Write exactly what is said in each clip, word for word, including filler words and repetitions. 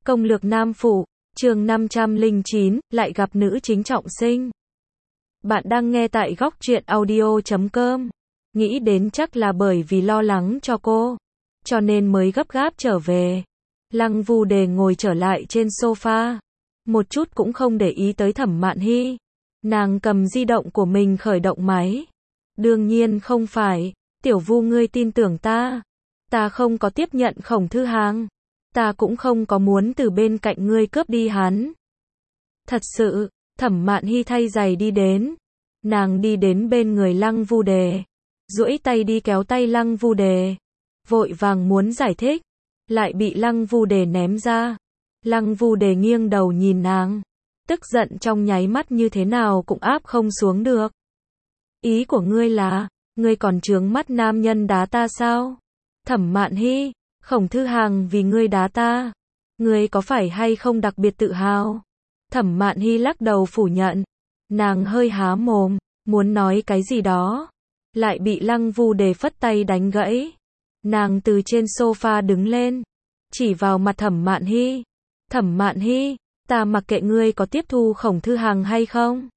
Công lược nam phụ, chương năm trăm lẻ chín, lại gặp nữ chính trọng sinh. Bạn đang nghe tại góc truyện audio chấm com. Nghĩ đến chắc là bởi vì lo lắng cho cô, cho nên mới gấp gáp trở về. Lăng Vu Đề ngồi trở lại trên sofa, một chút cũng không để ý tới Thẩm Mạn Hy. Nàng cầm di động của mình khởi động máy. Đương nhiên không phải, Tiểu Vu ngươi tin tưởng ta. Ta không có tiếp nhận Khổng Thư Hàng. Ta cũng không có muốn từ bên cạnh ngươi cướp đi hắn. Thật sự, Thẩm Mạn Hy thay giày đi đến. Nàng đi đến bên người Lăng Vu Đề, duỗi tay đi kéo tay Lăng Vu Đề, vội vàng muốn giải thích, lại bị Lăng Vu Đề ném ra. Lăng Vu Đề nghiêng đầu nhìn nàng, tức giận trong nháy mắt như thế nào cũng áp không xuống được. Ý của ngươi là, ngươi còn trướng mắt nam nhân đá ta sao? Thẩm Mạn Hy, Khổng Thư Hàng vì ngươi đá ta, ngươi có phải hay không đặc biệt tự hào? Thẩm Mạn Hy lắc đầu phủ nhận. Nàng hơi há mồm, muốn nói cái gì đó, lại bị Lăng Vu Đề phất tay đánh gãy. Nàng từ trên sofa đứng lên, chỉ vào mặt Thẩm Mạn Hy. Thẩm Mạn Hy, ta mặc kệ ngươi có tiếp thu Khổng Thư Hàng hay không.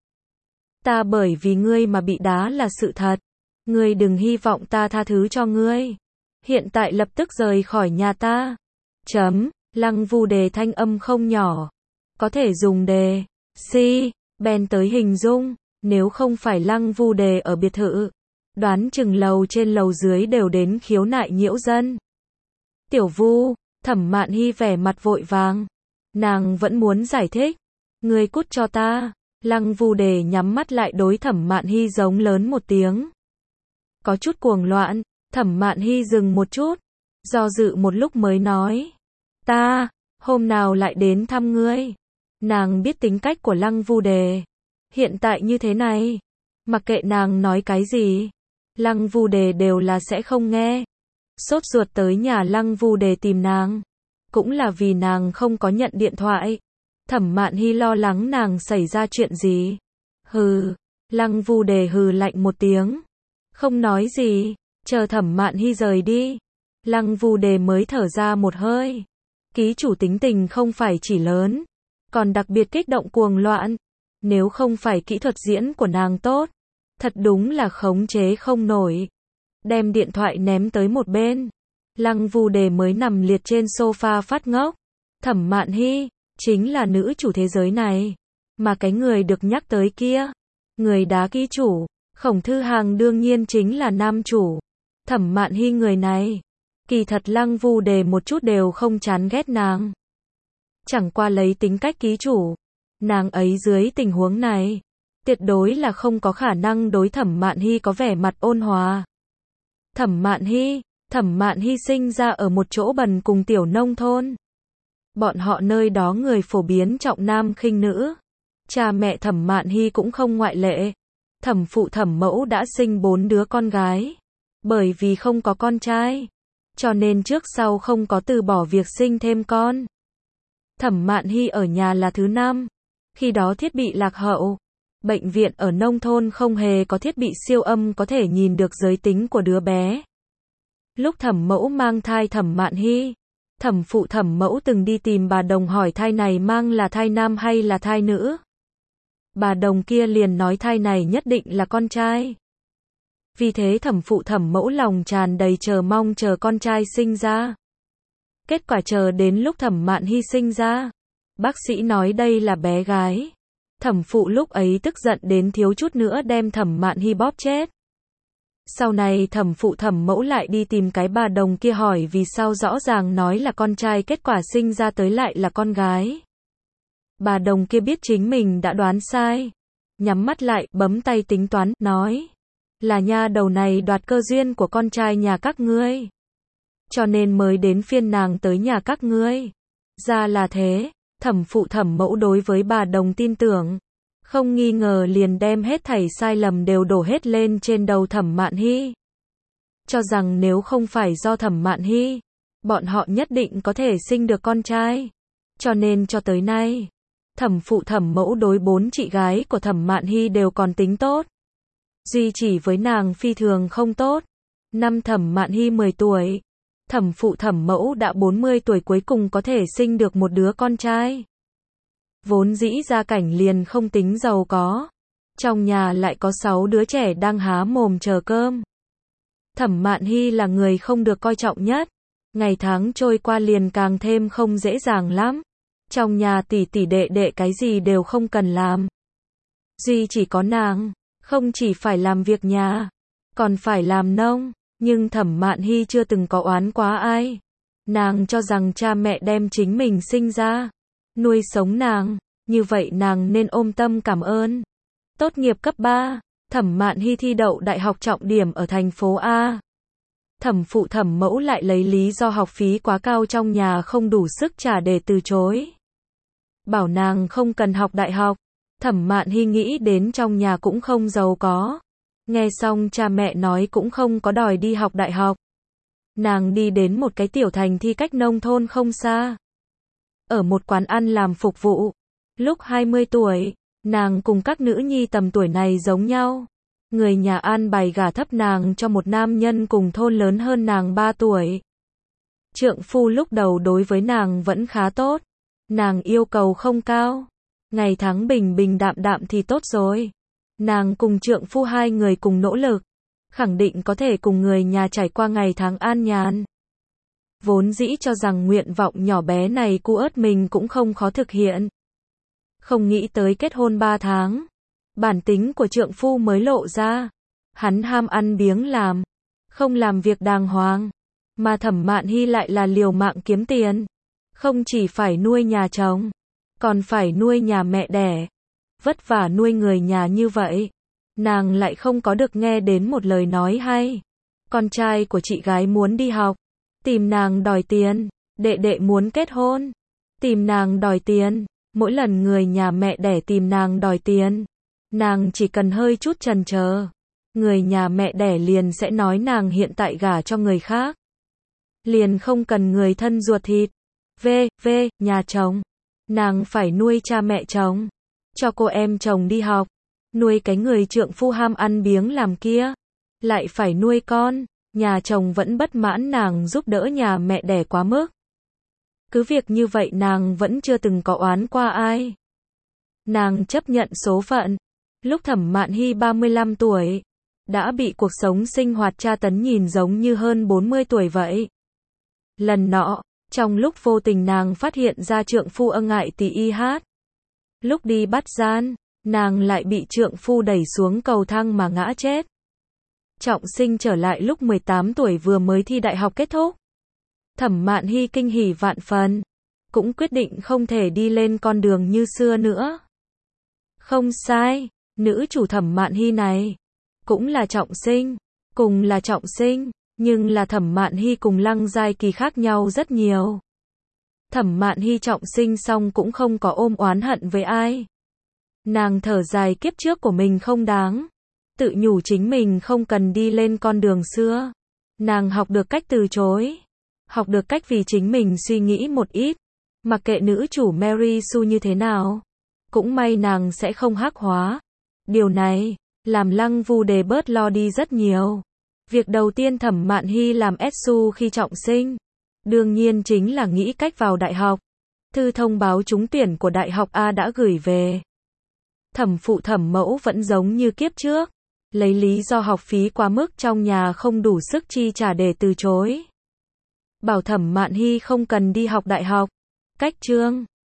Ta bởi vì ngươi mà bị đá là sự thật. Ngươi đừng hy vọng ta tha thứ cho ngươi. Hiện tại lập tức rời khỏi nhà ta. Chấm, Lăng Vu Đề thanh âm không nhỏ. Có thể dùng đề, si, bèn tới hình dung, nếu không phải Lăng Vu Đề ở biệt thự, đoán chừng lầu trên lầu dưới đều đến khiếu nại nhiễu dân. Tiểu Vu, Thẩm Mạn Hy vẻ mặt vội vàng. Nàng vẫn muốn giải thích. Ngươi cút cho ta. Lăng Vu Đề nhắm mắt lại đối Thẩm Mạn Hy giống lớn một tiếng. Có chút cuồng loạn, Thẩm Mạn Hy dừng một chút, do dự một lúc mới nói. Ta, hôm nào lại đến thăm ngươi. Nàng biết tính cách của Lăng Vu Đề. Hiện tại như thế này, mặc kệ nàng nói cái gì, Lăng Vu Đề đều là sẽ không nghe. Sốt ruột tới nhà Lăng Vu Đề tìm nàng, cũng là vì nàng không có nhận điện thoại. Thẩm Mạn Hy lo lắng nàng xảy ra chuyện gì. Hừ, Lăng Vu Đề hừ lạnh một tiếng, không nói gì, chờ Thẩm Mạn Hy rời đi. Lăng Vu Đề mới thở ra một hơi. Ký chủ tính tình không phải chỉ lớn, còn đặc biệt kích động cuồng loạn. Nếu không phải kỹ thuật diễn của nàng tốt, thật đúng là khống chế không nổi. Đem điện thoại ném tới một bên, Lăng Vu Đề mới nằm liệt trên sofa phát ngốc. Thẩm Mạn Hy chính là nữ chủ thế giới này, mà cái người được nhắc tới kia, người đá ký chủ, Khổng Thư Hàng đương nhiên chính là nam chủ. Thẩm Mạn Hy người này, kỳ thật Lăng Vu Đề một chút đều không chán ghét nàng. Chẳng qua lấy tính cách ký chủ, nàng ấy dưới tình huống này, tuyệt đối là không có khả năng đối Thẩm Mạn Hy có vẻ mặt ôn hòa. Thẩm Mạn Hy, Thẩm Mạn Hy sinh ra ở một chỗ bần cùng tiểu nông thôn. Bọn họ nơi đó người phổ biến trọng nam khinh nữ. Cha mẹ Thẩm Mạn Hy cũng không ngoại lệ. Thẩm phụ thẩm mẫu đã sinh bốn đứa con gái. Bởi vì không có con trai, cho nên trước sau không có từ bỏ việc sinh thêm con. Thẩm Mạn Hy ở nhà là thứ năm. Khi đó thiết bị lạc hậu. Bệnh viện ở nông thôn không hề có thiết bị siêu âm có thể nhìn được giới tính của đứa bé. Lúc thẩm mẫu mang thai Thẩm Mạn Hy, thẩm phụ thẩm mẫu từng đi tìm bà đồng hỏi thai này mang là thai nam hay là thai nữ. Bà đồng kia liền nói thai này nhất định là con trai. Vì thế thẩm phụ thẩm mẫu lòng tràn đầy chờ mong chờ con trai sinh ra. Kết quả chờ đến lúc Thẩm Mạn Hy sinh ra, bác sĩ nói đây là bé gái. Thẩm phụ lúc ấy tức giận đến thiếu chút nữa đem Thẩm Mạn Hy bóp chết. Sau này thẩm phụ thẩm mẫu lại đi tìm cái bà đồng kia hỏi vì sao rõ ràng nói là con trai kết quả sinh ra tới lại là con gái. Bà đồng kia biết chính mình đã đoán sai, nhắm mắt lại, bấm tay tính toán, nói. Là nha đầu này đoạt cơ duyên của con trai nhà các ngươi, cho nên mới đến phiên nàng tới nhà các ngươi. Ra là thế, thẩm phụ thẩm mẫu đối với bà đồng tin tưởng, không nghi ngờ liền đem hết thảy sai lầm đều đổ hết lên trên đầu Thẩm Mạn Hy. Cho rằng nếu không phải do Thẩm Mạn Hy, bọn họ nhất định có thể sinh được con trai. Cho nên cho tới nay, thẩm phụ thẩm mẫu đối bốn chị gái của Thẩm Mạn Hy đều còn tính tốt. Duy chỉ với nàng phi thường không tốt. Năm Thẩm Mạn Hy mười tuổi, Thẩm phụ thẩm mẫu đã bốn mươi tuổi cuối cùng có thể sinh được một đứa con trai. Vốn dĩ gia cảnh liền không tính giàu có. Trong nhà lại có sáu đứa trẻ đang há mồm chờ cơm. Thẩm Mạn Hy là người không được coi trọng nhất. Ngày tháng trôi qua liền càng thêm không dễ dàng lắm. Trong nhà tỷ tỷ đệ đệ cái gì đều không cần làm. Duy chỉ có nàng, không chỉ phải làm việc nhà, còn phải làm nông. Nhưng Thẩm Mạn Hy chưa từng có oán quá ai. Nàng cho rằng cha mẹ đem chính mình sinh ra, nuôi sống nàng, như vậy nàng nên ôm tâm cảm ơn. Tốt nghiệp cấp ba, Thẩm Mạn Hy thi đậu đại học trọng điểm ở thành phố A. Thẩm phụ thẩm mẫu lại lấy lý do học phí quá cao trong nhà không đủ sức trả để từ chối. Bảo nàng không cần học đại học. Thẩm Mạn Hy nghĩ đến trong nhà cũng không giàu có. Nghe xong cha mẹ nói cũng không có đòi đi học đại học. Nàng đi đến một cái tiểu thành thi cách nông thôn không xa. Ở một quán ăn làm phục vụ. Lúc hai mươi tuổi, nàng cùng các nữ nhi tầm tuổi này giống nhau. Người nhà an bài gả thấp nàng cho một nam nhân cùng thôn lớn hơn nàng ba tuổi. Trượng phu lúc đầu đối với nàng vẫn khá tốt. Nàng yêu cầu không cao. Ngày tháng bình bình đạm đạm thì tốt rồi. Nàng cùng trượng phu hai người cùng nỗ lực. Khẳng định có thể cùng người nhà trải qua ngày tháng an nhàn. Vốn dĩ cho rằng nguyện vọng nhỏ bé này cu ớt mình cũng không khó thực hiện. Không nghĩ tới kết hôn ba tháng. Bản tính của trượng phu mới lộ ra. Hắn ham ăn biếng làm. Không làm việc đàng hoàng. Mà Thẩm Mạn Hy lại là liều mạng kiếm tiền. Không chỉ phải nuôi nhà chồng, còn phải nuôi nhà mẹ đẻ. Vất vả nuôi người nhà như vậy. Nàng lại không có được nghe đến một lời nói hay. Con trai của chị gái muốn đi học. Tìm nàng đòi tiền. Đệ đệ muốn kết hôn. Tìm nàng đòi tiền. Mỗi lần người nhà mẹ đẻ tìm nàng đòi tiền, nàng chỉ cần hơi chút chần chờ, người nhà mẹ đẻ liền sẽ nói nàng hiện tại gả cho người khác. Liền không cần người thân ruột thịt. Về, về, nhà chồng. Nàng phải nuôi cha mẹ chồng. Cho cô em chồng đi học. Nuôi cái người trượng phu ham ăn biếng làm kia. Lại phải nuôi con. Nhà chồng vẫn bất mãn nàng giúp đỡ nhà mẹ đẻ quá mức. Cứ việc như vậy nàng vẫn chưa từng có oán qua ai. Nàng chấp nhận số phận. Lúc Thẩm Mạn Hy ba mươi lăm tuổi, đã bị cuộc sống sinh hoạt tra tấn nhìn giống như hơn bốn mươi tuổi vậy. Lần nọ, trong lúc vô tình nàng phát hiện ra trượng phu ân ngại tỳ y hát. Lúc đi bắt gian, nàng lại bị trượng phu đẩy xuống cầu thang mà ngã chết. Trọng sinh trở lại lúc mười tám tuổi vừa mới thi đại học kết thúc. Thẩm Mạn Hy kinh hỉ vạn phần, cũng quyết định không thể đi lên con đường như xưa nữa. Không sai, nữ chủ Thẩm Mạn Hy này cũng là trọng sinh, cùng là trọng sinh, nhưng là Thẩm Mạn Hy cùng Lăng Giai Kỳ khác nhau rất nhiều. Thẩm Mạn Hy trọng sinh xong cũng không có ôm oán hận với ai. Nàng thở dài kiếp trước của mình không đáng, tự nhủ chính mình không cần đi lên con đường xưa. Nàng học được cách từ chối, học được cách vì chính mình suy nghĩ một ít, mặc kệ nữ chủ Mary Sue như thế nào. Cũng may nàng sẽ không hắc hóa. Điều này làm Lăng Vu Đề bớt lo đi rất nhiều. Việc đầu tiên Thẩm Mạn Hy làm Etsu khi trọng sinh, đương nhiên chính là nghĩ cách vào đại học. Thư thông báo trúng tuyển của đại học A đã gửi về. Thẩm phụ thẩm mẫu vẫn giống như kiếp trước, lấy lý do học phí quá mức trong nhà không đủ sức chi trả để từ chối. Bảo Thẩm Mạn Hy không cần đi học đại học. Cách chương